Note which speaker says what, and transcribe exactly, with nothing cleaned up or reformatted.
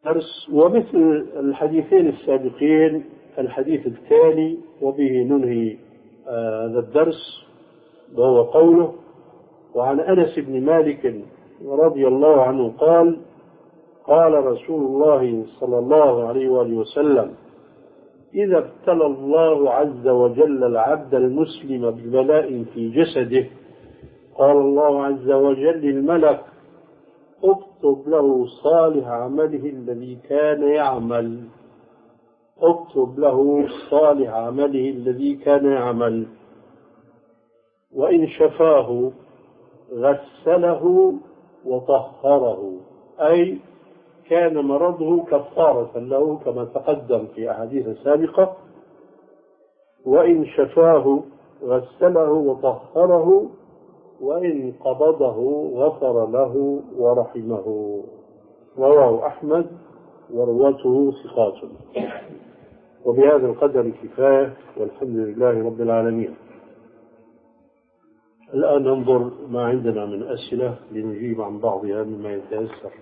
Speaker 1: الدرس. ومثل الحديثين السابقين الحديث التالي وبه ننهي هذا الدرس، وهو قوله: وعن أنس بن مالك رضي الله عنه قال: قال رسول الله صلى الله عليه وآله وسلم: إذا ابتلى الله عز وجل العبد المسلم ببلاء في جسده قال الله عز وجل للملك: اكتب له صالح عمله الذي كان يعمل اكتب له صالح عمله الذي كان يعمل وإن شفاه غسله وطهره، أي كان مرضه كفارة له كما تقدم في أحاديث سابقة. وإن شفاه غسله وطهره، وإن قبضه غفر له ورحمه. رواه أحمد ورواته ثقات. وبهذا القدر كفاية، والحمد لله رب العالمين. الآن ننظر ما عندنا من أسئلة لنجيب عن بعضها مما يتيسر.